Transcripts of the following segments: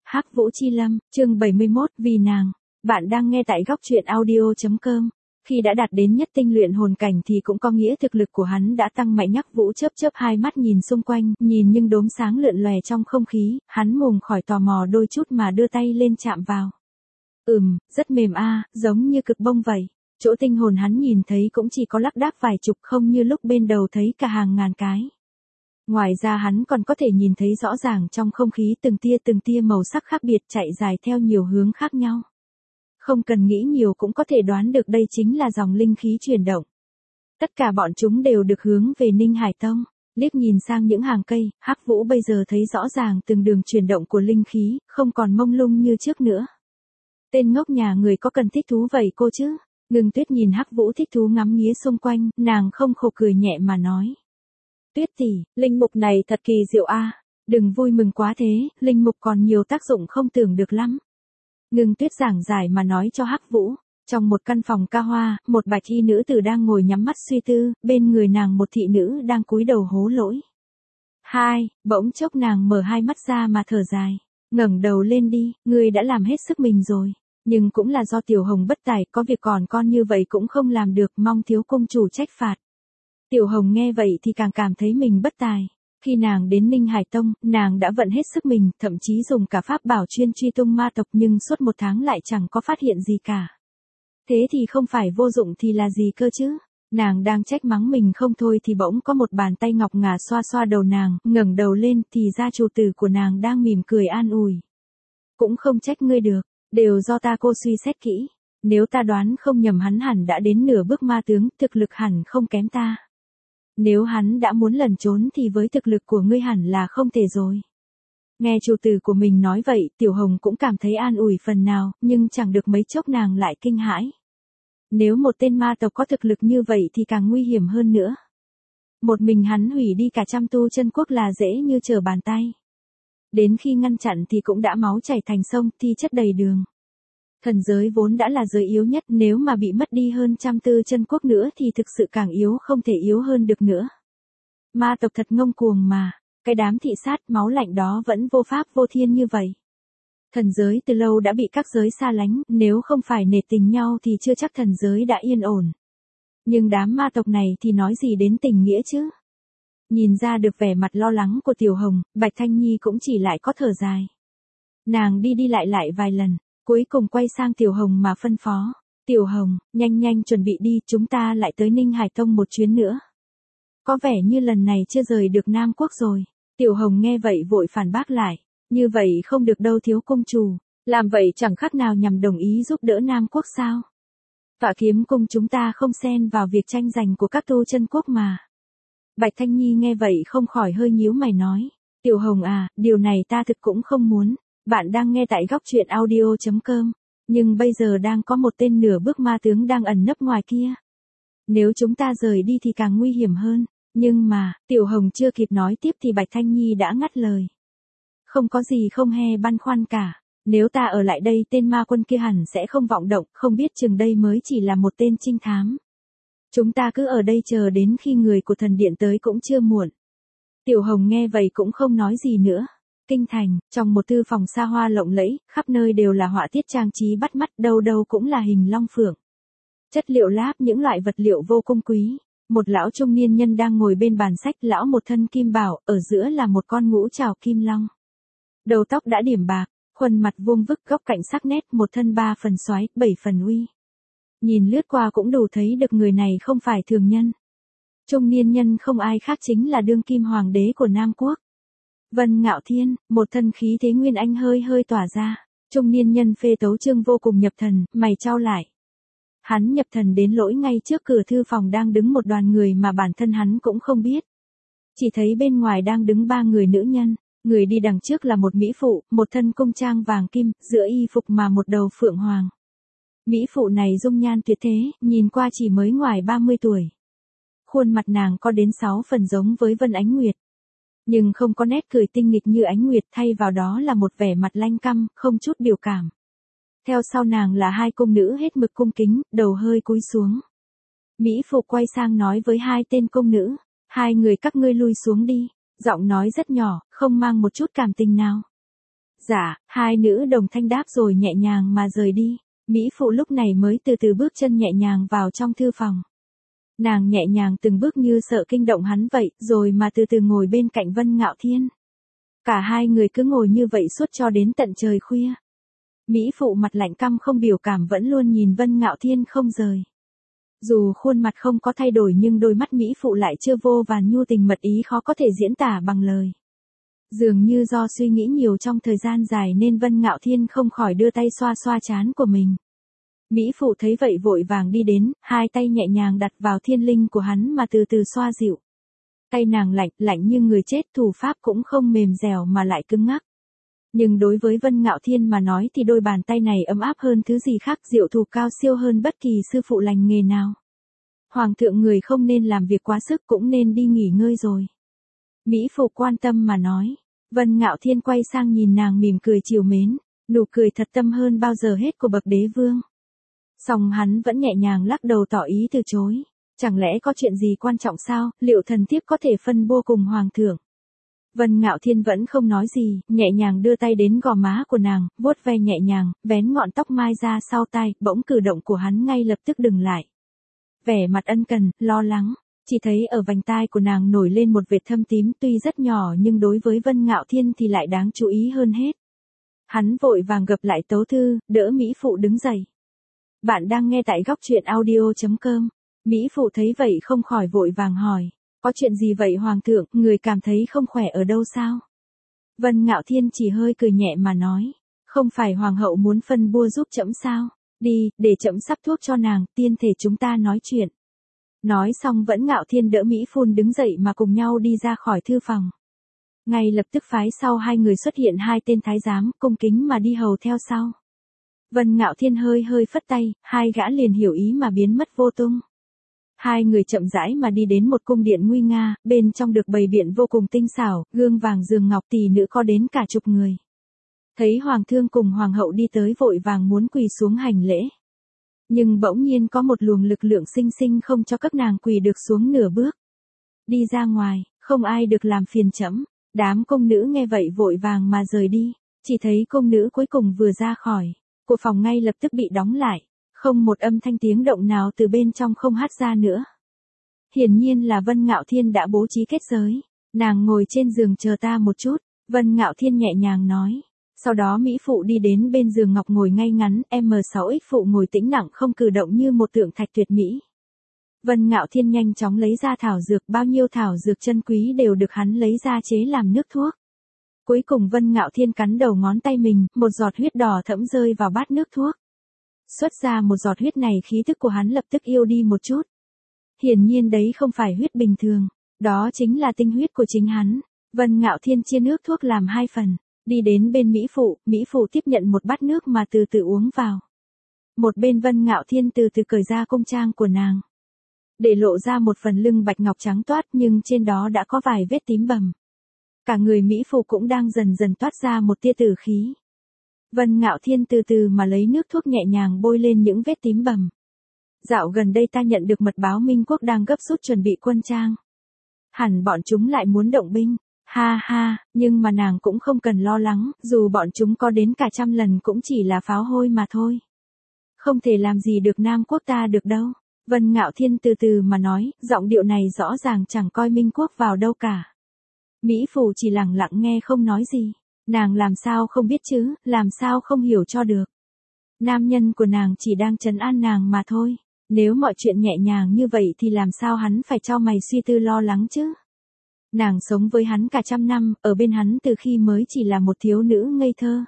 Hắc Vũ Chi Lâm, chương 71, vì nàng. Bạn đang nghe tại góc truyện audio.com. Khi đã đạt đến nhất tinh luyện hồn cảnh thì cũng có nghĩa thực lực của hắn đã tăng mạnh. Hắc Vũ chớp chớp hai mắt nhìn xung quanh, nhìn những đốm sáng lượn lòe trong không khí, hắn mồm khỏi tò mò đôi chút mà đưa tay lên chạm vào. Rất mềm giống như cực bông vậy. Chỗ tinh hồn hắn nhìn thấy cũng chỉ có lác đác vài chục, không như lúc bên đầu thấy cả hàng ngàn cái. Ngoài ra hắn còn có thể nhìn thấy rõ ràng trong không khí từng tia màu sắc khác biệt chạy dài theo nhiều hướng khác nhau. Không cần nghĩ nhiều cũng có thể đoán được đây chính là dòng linh khí chuyển động. Tất cả bọn chúng đều được hướng về Ninh Hải Tông. Liếc nhìn sang những hàng cây, Hắc Vũ bây giờ thấy rõ ràng từng đường chuyển động của linh khí, không còn mông lung như trước nữa. Tên ngốc nhà người có cần thích thú vậy cô chứ? Ngưng Tuyết nhìn Hắc Vũ thích thú ngắm nghía xung quanh, nàng không khổ cười nhẹ mà nói. Tuyết tỷ, linh mục này thật kỳ diệu đừng vui mừng quá thế, linh mục còn nhiều tác dụng không tưởng được lắm. Ngưng Tuyết giảng giải mà nói cho Hắc Vũ. Trong một căn phòng ca hoa, một bạch y nữ tử đang ngồi nhắm mắt suy tư, bên người nàng một thị nữ đang cúi đầu hố lỗi. Bỗng chốc nàng mở hai mắt ra mà thở dài. Ngẩng đầu lên đi, ngươi đã làm hết sức mình rồi. Nhưng cũng là do Tiểu Hồng bất tài, có việc còn con như vậy cũng không làm được, mong thiếu công chủ trách phạt. Tiểu Hồng nghe vậy thì càng cảm thấy mình bất tài. Khi nàng đến Ninh Hải Tông, nàng đã vận hết sức mình, thậm chí dùng cả pháp bảo chuyên truy tung ma tộc, nhưng suốt một tháng lại chẳng có phát hiện gì cả. Thế thì không phải vô dụng thì là gì cơ chứ? Nàng đang trách mắng mình không thôi thì bỗng có một bàn tay ngọc ngà xoa xoa đầu nàng, ngẩng đầu lên thì ra chủ tử của nàng đang mỉm cười an ủi. Cũng không trách ngươi được, đều do ta cô suy xét kỹ. Nếu ta đoán không nhầm hắn hẳn đã đến nửa bước ma tướng, thực lực hẳn không kém ta. Nếu hắn đã muốn lẩn trốn thì với thực lực của ngươi hẳn là không thể rồi. Nghe chủ tử của mình nói vậy, Tiểu Hồng cũng cảm thấy an ủi phần nào, nhưng chẳng được mấy chốc nàng lại kinh hãi. Nếu một tên ma tộc có thực lực như vậy thì càng nguy hiểm hơn nữa. Một mình hắn hủy đi cả trăm tu chân quốc là dễ như trở bàn tay. Đến khi ngăn chặn thì cũng đã máu chảy thành sông, thi chất đầy đường. Thần giới vốn đã là giới yếu nhất, nếu mà bị mất đi hơn trăm tư chân quốc nữa thì thực sự càng yếu không thể yếu hơn được nữa. Ma tộc thật ngông cuồng mà, cái đám thị sát máu lạnh đó vẫn vô pháp vô thiên như vậy. Thần giới từ lâu đã bị các giới xa lánh, nếu không phải nể tình nhau thì chưa chắc thần giới đã yên ổn. Nhưng đám ma tộc này thì nói gì đến tình nghĩa chứ? Nhìn ra được vẻ mặt lo lắng của Tiểu Hồng, Bạch Thanh Nhi cũng chỉ lại có thở dài. Nàng đi lại vài lần, cuối cùng quay sang Tiểu Hồng mà phân phó. Tiểu Hồng, nhanh chuẩn bị đi, chúng ta lại tới Ninh Hải Tông một chuyến nữa. Có vẻ như lần này chưa rời được Nam Quốc rồi. Tiểu Hồng nghe vậy vội phản bác lại. Như vậy không được đâu thiếu công chủ. Làm vậy chẳng khác nào nhằm đồng ý giúp đỡ Nam Quốc sao? Tọa kiếm cung chúng ta không xen vào việc tranh giành của các tu chân quốc mà. Bạch Thanh Nhi nghe vậy không khỏi hơi nhíu mày nói. Tiểu Hồng điều này ta thực cũng không muốn. Bạn đang nghe tại góc truyện audio.com. Nhưng bây giờ đang có một tên nửa bước ma tướng đang ẩn nấp ngoài kia. Nếu chúng ta rời đi thì càng nguy hiểm hơn. Nhưng mà, Tiểu Hồng chưa kịp nói tiếp thì Bạch Thanh Nhi đã ngắt lời. Không có gì không hề băn khoăn cả. Nếu ta ở lại đây tên ma quân kia hẳn sẽ không vọng động, không biết chừng đây mới chỉ là một tên trinh thám. Chúng ta cứ ở đây chờ đến khi người của thần điện tới cũng chưa muộn. Tiểu Hồng nghe vậy cũng không nói gì nữa. Kinh thành, trong một thư phòng xa hoa lộng lẫy, khắp nơi đều là họa tiết trang trí bắt mắt, đâu đâu cũng là hình long phượng. Chất liệu láp những loại vật liệu vô cùng quý. Một lão trung niên nhân đang ngồi bên bàn sách, lão một thân kim bảo, ở giữa là một con ngũ trảo kim long. Đầu tóc đã điểm bạc, khuôn mặt vuông vức, góc cạnh sắc nét, một thân 3 phần soái, 7 phần uy. Nhìn lướt qua cũng đủ thấy được người này không phải thường nhân. Trung niên nhân không ai khác chính là đương kim hoàng đế của Nam Quốc. Vân Ngạo Thiên, một thân khí thế nguyên anh hơi tỏa ra. Trung niên nhân phê tấu chương vô cùng nhập thần, mày chau lại. Hắn nhập thần đến lỗi ngay trước cửa thư phòng đang đứng một đoàn người mà bản thân hắn cũng không biết. Chỉ thấy bên ngoài đang đứng 3 người nữ nhân. Người đi đằng trước là một mỹ phụ, một thân cung trang vàng kim, giữa y phục mà một đầu phượng hoàng. Mỹ phụ này dung nhan tuyệt thế, nhìn qua chỉ mới ngoài 30 tuổi. Khuôn mặt nàng có đến 6 phần giống với Vân Ánh Nguyệt. Nhưng không có nét cười tinh nghịch như Ánh Nguyệt, thay vào đó là một vẻ mặt lanh căm, không chút biểu cảm. Theo sau nàng là 2 cung nữ hết mực cung kính, đầu hơi cúi xuống. Mỹ phụ quay sang nói với 2 tên cung nữ, 2 người các ngươi lui xuống đi. Giọng nói rất nhỏ, không mang một chút cảm tình nào. Dạ, hai nữ đồng thanh đáp rồi nhẹ nhàng mà rời đi. Mỹ phụ lúc này mới từ từ bước chân nhẹ nhàng vào trong thư phòng. Nàng nhẹ nhàng từng bước như sợ kinh động hắn vậy, rồi mà từ từ ngồi bên cạnh Vân Ngạo Thiên. Cả hai người cứ ngồi như vậy suốt cho đến tận trời khuya. Mỹ phụ mặt lạnh căm không biểu cảm vẫn luôn nhìn Vân Ngạo Thiên không rời. Dù khuôn mặt không có thay đổi nhưng đôi mắt Mỹ phụ lại chưa vô vàn nhu tình mật ý khó có thể diễn tả bằng lời. Dường như do suy nghĩ nhiều trong thời gian dài nên Vân Ngạo Thiên không khỏi đưa tay xoa xoa trán của mình. Mỹ phụ thấy vậy vội vàng đi đến, hai tay nhẹ nhàng đặt vào thiên linh của hắn mà từ từ xoa dịu. Tay nàng lạnh, lạnh như người chết, thủ pháp cũng không mềm dẻo mà lại cứng ngắc. Nhưng đối với Vân Ngạo Thiên mà nói thì đôi bàn tay này ấm áp hơn thứ gì khác, diệu thủ cao siêu hơn bất kỳ sư phụ lành nghề nào. Hoàng thượng người không nên làm việc quá sức cũng nên đi nghỉ ngơi rồi. Mỹ phụ quan tâm mà nói. Vân Ngạo Thiên quay sang nhìn nàng mỉm cười trìu mến, nụ cười thật tâm hơn bao giờ hết của bậc đế vương. Song hắn vẫn nhẹ nhàng lắc đầu tỏ ý từ chối. Chẳng lẽ có chuyện gì quan trọng sao, liệu thần thiếp có thể phân bua cùng hoàng thượng? Vân Ngạo Thiên vẫn không nói gì, nhẹ nhàng đưa tay đến gò má của nàng, vuốt ve nhẹ nhàng, vén ngọn tóc mai ra sau tai, bỗng cử động của hắn ngay lập tức dừng lại. Vẻ mặt ân cần, lo lắng, chỉ thấy ở vành tai của nàng nổi lên một vệt thâm tím tuy rất nhỏ nhưng đối với Vân Ngạo Thiên thì lại đáng chú ý hơn hết. Hắn vội vàng gập lại tấu thư, đỡ Mỹ phụ đứng dậy. Bạn đang nghe tại góc truyện audio.com. Mỹ phụ thấy vậy không khỏi vội vàng hỏi. Có chuyện gì vậy hoàng thượng, người cảm thấy không khỏe ở đâu sao? Vân Ngạo Thiên chỉ hơi cười nhẹ mà nói. Không phải hoàng hậu muốn phân bua giúp trẫm sao? Đi, để trẫm sắp thuốc cho nàng, tiên thể chúng ta nói chuyện. Nói xong vẫn Ngạo Thiên đỡ Mỹ Phun đứng dậy mà cùng nhau đi ra khỏi thư phòng. Ngay lập tức phái sau hai người xuất hiện hai tên thái giám, cung kính mà đi hầu theo sau. Vân Ngạo Thiên hơi hơi phất tay, hai gã liền hiểu ý mà biến mất vô tung. Hai người chậm rãi mà đi đến một cung điện nguy nga, bên trong được bày biện vô cùng tinh xảo, gương vàng giường ngọc, tỷ nữ có đến cả chục người. Thấy hoàng thương cùng hoàng hậu đi tới vội vàng muốn quỳ xuống hành lễ. Nhưng bỗng nhiên có một luồng lực lượng sinh sinh không cho các nàng quỳ được xuống nửa bước. Đi ra ngoài, không ai được làm phiền trẫm. Đám cung nữ nghe vậy vội vàng mà rời đi, chỉ thấy cung nữ cuối cùng vừa ra khỏi, của phòng ngay lập tức bị đóng lại, không một âm thanh tiếng động nào từ bên trong không hát ra nữa. Hiển nhiên là Vân Ngạo Thiên đã bố trí kết giới, nàng ngồi trên giường chờ ta một chút, Vân Ngạo Thiên nhẹ nhàng nói. Sau đó Mỹ phụ đi đến bên giường ngọc ngồi ngay ngắn, M6X phụ ngồi tĩnh lặng không cử động như một tượng thạch tuyệt mỹ. Vân Ngạo Thiên nhanh chóng lấy ra thảo dược, bao nhiêu thảo dược chân quý đều được hắn lấy ra chế làm nước thuốc. Cuối cùng Vân Ngạo Thiên cắn đầu ngón tay mình, một giọt huyết đỏ thẫm rơi vào bát nước thuốc. Xuất ra một giọt huyết này khí thức của hắn lập tức yếu đi một chút. Hiển nhiên đấy không phải huyết bình thường, đó chính là tinh huyết của chính hắn. Vân Ngạo Thiên chia nước thuốc làm hai phần, đi đến bên Mỹ phụ tiếp nhận một bát nước mà từ từ uống vào. Một bên Vân Ngạo Thiên từ từ cởi ra cung trang của nàng, để lộ ra một phần lưng bạch ngọc trắng toát nhưng trên đó đã có vài vết tím bầm. Cả người Mỹ phụ cũng đang dần dần toát ra một tia tử khí. Vân Ngạo Thiên từ từ mà lấy nước thuốc nhẹ nhàng bôi lên những vết tím bầm. Dạo gần đây ta nhận được mật báo Minh Quốc đang gấp rút chuẩn bị quân trang. Hẳn bọn chúng lại muốn động binh. Ha ha, nhưng mà nàng cũng không cần lo lắng, dù bọn chúng có đến cả 100 lần cũng chỉ là pháo hôi mà thôi. Không thể làm gì được Nam Quốc ta được đâu. Vân Ngạo Thiên từ từ mà nói, giọng điệu này rõ ràng chẳng coi Minh Quốc vào đâu cả. Mỹ phụ chỉ lặng lặng nghe không nói gì. Nàng làm sao không biết chứ, làm sao không hiểu cho được. Nam nhân của nàng chỉ đang trấn an nàng mà thôi. Nếu mọi chuyện nhẹ nhàng như vậy thì làm sao hắn phải cho mày suy tư lo lắng chứ. Nàng sống với hắn cả 100 năm, ở bên hắn từ khi mới chỉ là một thiếu nữ ngây thơ.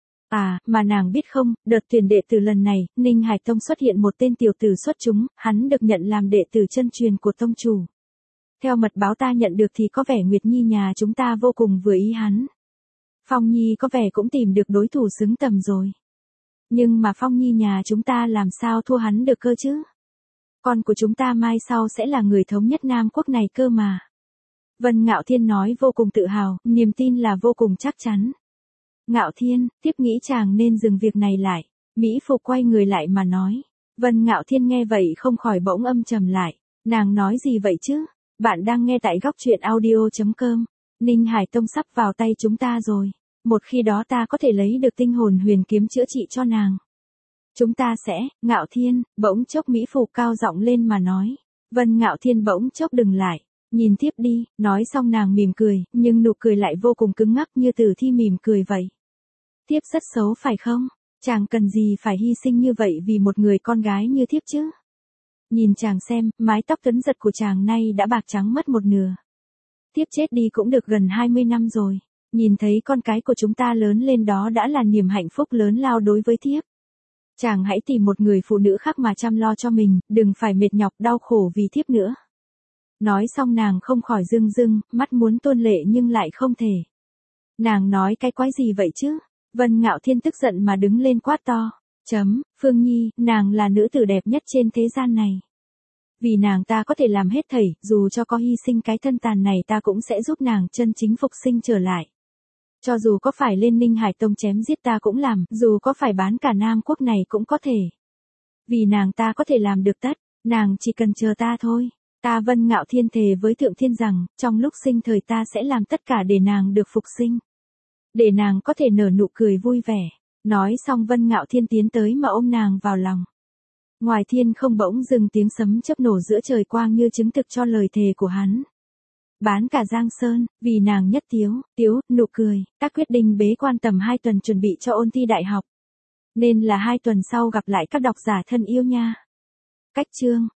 À, mà nàng biết không, đợt tuyển đệ tử lần này, Ninh Hải Tông xuất hiện một tên tiểu tử xuất chúng, hắn được nhận làm đệ tử chân truyền của tông chủ. Theo mật báo ta nhận được thì có vẻ Nguyệt Nhi nhà chúng ta vô cùng vừa ý hắn. Phong Nhi có vẻ cũng tìm được đối thủ xứng tầm rồi. Nhưng mà Phong Nhi nhà chúng ta làm sao thua hắn được cơ chứ? Con của chúng ta mai sau sẽ là người thống nhất Nam Quốc này cơ mà. Vân Ngạo Thiên nói vô cùng tự hào, niềm tin là vô cùng chắc chắn. Ngạo Thiên, tiếp nghĩ chàng nên dừng việc này lại. Mỹ phụ quay người lại mà nói. Vân Ngạo Thiên nghe vậy không khỏi bỗng âm trầm lại. Nàng nói gì vậy chứ? Bạn đang nghe tại góc truyện audio.com. Ninh Hải Tông sắp vào tay chúng ta rồi. một khi đó ta có thể lấy được tinh hồn huyền kiếm chữa trị cho nàng. Chúng ta sẽ, Ngạo Thiên, bỗng chốc Mỹ Phụ cao giọng lên mà nói. Vân Ngạo Thiên bỗng chốc dừng lại, nhìn tiếp đi, nói xong nàng mỉm cười, nhưng nụ cười lại vô cùng cứng ngắc như Tử Thi mỉm cười vậy. Thiếp rất xấu phải không? Chàng cần gì phải hy sinh như vậy vì một người con gái như thiếp chứ? Nhìn chàng xem, mái tóc tuấn giật của chàng nay đã bạc trắng mất một nửa. Thiếp chết đi cũng được gần 20 năm rồi. Nhìn thấy con cái của chúng ta lớn lên đó đã là niềm hạnh phúc lớn lao đối với thiếp. Chàng hãy tìm một người phụ nữ khác mà chăm lo cho mình, đừng phải mệt nhọc đau khổ vì thiếp nữa. Nói xong nàng không khỏi rưng rưng, mắt muốn tuôn lệ nhưng lại không thể. Nàng nói cái quái gì vậy chứ? Vân Ngạo Thiên tức giận mà đứng lên quát to. Phương Nhi, nàng là nữ tử đẹp nhất trên thế gian này. Vì nàng ta có thể làm hết thảy, dù cho có hy sinh cái thân tàn này ta cũng sẽ giúp nàng chân chính phục sinh trở lại. Cho dù có phải lên Ninh Hải Tông chém giết ta cũng làm, dù có phải bán cả Nam Quốc này cũng có thể. Vì nàng ta có thể làm được tất, nàng chỉ cần chờ ta thôi. Ta Vân Ngạo Thiên thề với Thượng Thiên rằng, trong lúc sinh thời ta sẽ làm tất cả để nàng được phục sinh. Để nàng có thể nở nụ cười vui vẻ. Nói xong Vân Ngạo Thiên tiến tới mà ôm nàng vào lòng. Ngoài thiên không bỗng dừng tiếng sấm chớp nổ giữa trời quang như chứng thực cho lời thề của hắn. Bán cả Giang Sơn, vì nàng nhất tiếu, nụ cười, ta quyết định bế quan tầm 2 tuần chuẩn bị cho ôn thi đại học. Nên là 2 tuần sau gặp lại các độc giả thân yêu nha. Cách chương